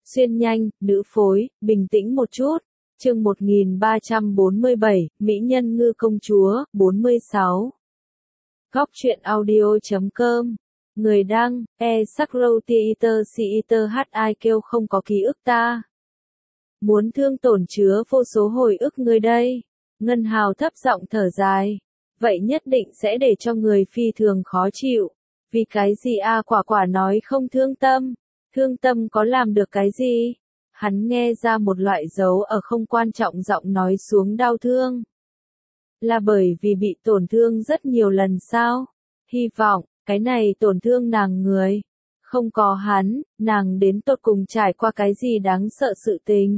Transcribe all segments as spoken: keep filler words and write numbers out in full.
Xuyên nhanh, nữ phối, bình tĩnh một chút. Chương một nghìn ba trăm bốn mươi bảy, Mỹ nhân ngư công chúa, bốn mươi sáu. Góc truyện audio chấm com. Người đăng, e Sakro Theater Theater hát ai kêu không có ký ức ta. Muốn thương tổn chứa vô số hồi ức người đây. Ngân Hào thấp giọng thở dài. Vậy nhất định sẽ để cho người phi thường khó chịu. Vì cái gì a quả quả nói không thương tâm. Thương tâm có làm được cái gì? Hắn nghe ra một loại dấu ở không quan trọng giọng nói xuống đau thương. Là bởi vì bị tổn thương rất nhiều lần sao? Hy vọng, cái này tổn thương nàng người. Không có hắn, nàng đến tột cùng trải qua cái gì đáng sợ sự tình.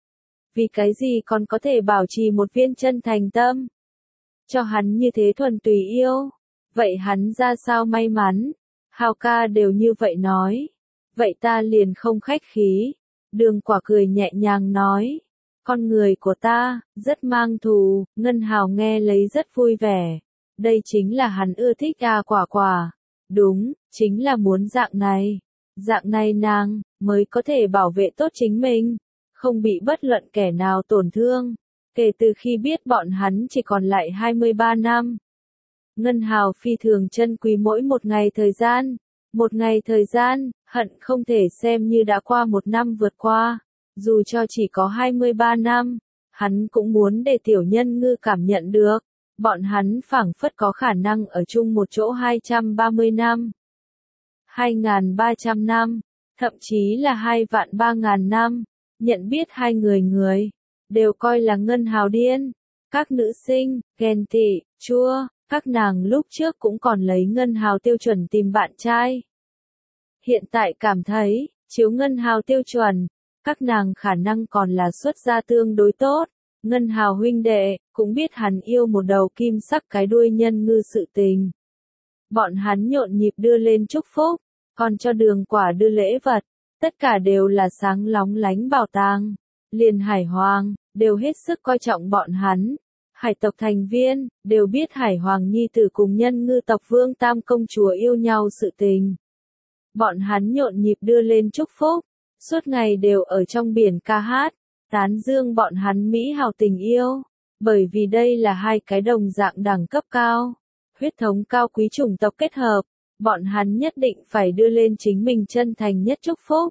Vì cái gì còn có thể bảo trì một viên chân thành tâm. Cho hắn như thế thuần tùy yêu. Vậy hắn ra sao may mắn? Hào ca đều như vậy nói. Vậy ta liền không khách khí. Đường Quả cười nhẹ nhàng nói. Con người của ta, rất mang thù, Ngân Hào nghe lấy rất vui vẻ. Đây chính là hắn ưa thích à Quả Quả. Đúng, chính là muốn dạng này. Dạng này nàng, mới có thể bảo vệ tốt chính mình. Không bị bất luận kẻ nào tổn thương. Kể từ khi biết bọn hắn chỉ còn lại hai mươi ba năm. Ngân Hào phi thường trân quý mỗi một ngày thời gian. Một ngày thời gian, hận không thể xem như đã qua một năm vượt qua. Dù cho chỉ có hai mươi ba năm, hắn cũng muốn để tiểu nhân ngư cảm nhận được. Bọn hắn phảng phất có khả năng ở chung một chỗ hai trăm ba mươi năm. hai nghìn ba trăm năm, thậm chí là hai vạn ba ngàn năm. Nhận biết hai người người, đều coi là Ngân Hào điên. Các nữ sinh, ghen tị, chua. Các nàng lúc trước cũng còn lấy Ngân Hào tiêu chuẩn tìm bạn trai. Hiện tại cảm thấy, chiếu Ngân Hào tiêu chuẩn, các nàng khả năng còn là xuất gia tương đối tốt. Ngân Hào huynh đệ, cũng biết hắn yêu một đầu kim sắc cái đuôi nhân ngư sự tình. Bọn hắn nhộn nhịp đưa lên chúc phúc, còn cho Đường Quả đưa lễ vật. Tất cả đều là sáng lóng lánh bảo tàng. Liền Hải Hoàng, đều hết sức coi trọng bọn hắn. Hải tộc thành viên, đều biết Hải Hoàng nhi tử cùng nhân ngư tộc Vương Tam công chúa yêu nhau sự tình. Bọn hắn nhộn nhịp đưa lên chúc phúc, suốt ngày đều ở trong biển ca hát, tán dương bọn hắn mỹ hào tình yêu. Bởi vì đây là hai cái đồng dạng đẳng cấp cao, huyết thống cao quý chủng tộc kết hợp, bọn hắn nhất định phải đưa lên chính mình chân thành nhất chúc phúc.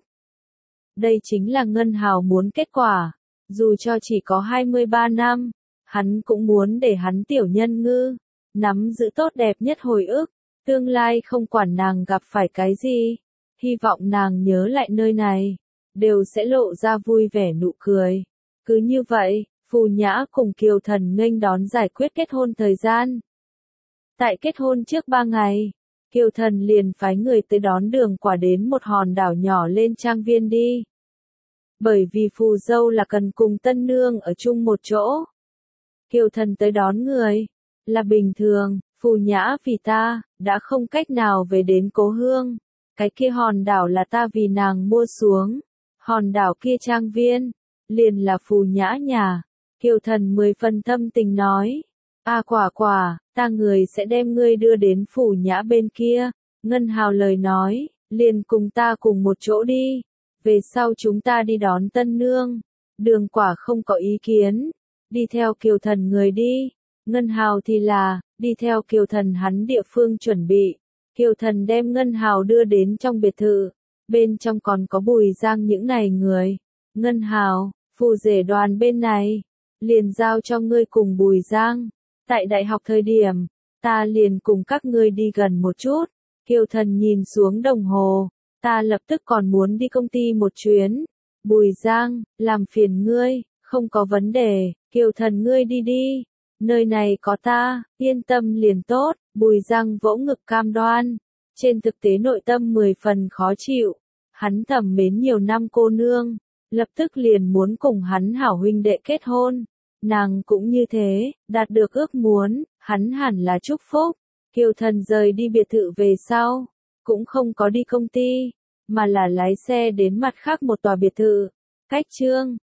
Đây chính là Ngân Hào muốn kết quả, dù cho chỉ có hai mươi ba năm. Hắn cũng muốn để hắn tiểu nhân ngư, nắm giữ tốt đẹp nhất hồi ức, tương lai không quản nàng gặp phải cái gì, hy vọng nàng nhớ lại nơi này, đều sẽ lộ ra vui vẻ nụ cười. Cứ như vậy, Phù Nhã cùng Kiều Thần nghênh đón giải quyết kết hôn thời gian. Tại kết hôn trước ba ngày, Kiều Thần liền phái người tới đón Đường Quả đến một hòn đảo nhỏ lên trang viên đi. Bởi vì phù dâu là cần cùng tân nương ở chung một chỗ. Kiều Thần tới đón người, là bình thường, Phù Nhã vì ta, đã không cách nào về đến cố hương. Cái kia hòn đảo là ta vì nàng mua xuống. Hòn đảo kia trang viên, liền là Phù Nhã nhà. Kiều Thần mười phần thâm tình nói. A Quả Quả, ta người sẽ đem ngươi đưa đến Phù Nhã bên kia. Ngân Hào lời nói, liền cùng ta cùng một chỗ đi. Về sau chúng ta đi đón tân nương. Đường Quả không có ý kiến. Đi theo Kiều Thần người đi. Ngân Hào thì là, đi theo Kiều Thần hắn địa phương chuẩn bị. Kiều Thần đem Ngân Hào đưa đến trong biệt thự. Bên trong còn có Bùi Giang những này người. Ngân Hào, phù rể đoàn bên này. Liền giao cho ngươi cùng Bùi Giang. Tại đại học thời điểm, ta liền cùng các ngươi đi gần một chút. Kiều Thần nhìn xuống đồng hồ. Ta lập tức còn muốn đi công ty một chuyến. Bùi Giang, làm phiền ngươi, không có vấn đề. Kiều Thần ngươi đi đi, nơi này có ta, yên tâm liền tốt. Bùi Giang vỗ ngực cam đoan, trên thực tế nội tâm mười phần khó chịu. Hắn thầm mến nhiều năm cô nương, lập tức liền muốn cùng hắn hảo huynh đệ kết hôn. Nàng cũng như thế, đạt được ước muốn, hắn hẳn là chúc phúc. Kiều Thần rời đi biệt thự về sau, cũng không có đi công ty, mà là lái xe đến mặt khác một tòa biệt thự. Cách chương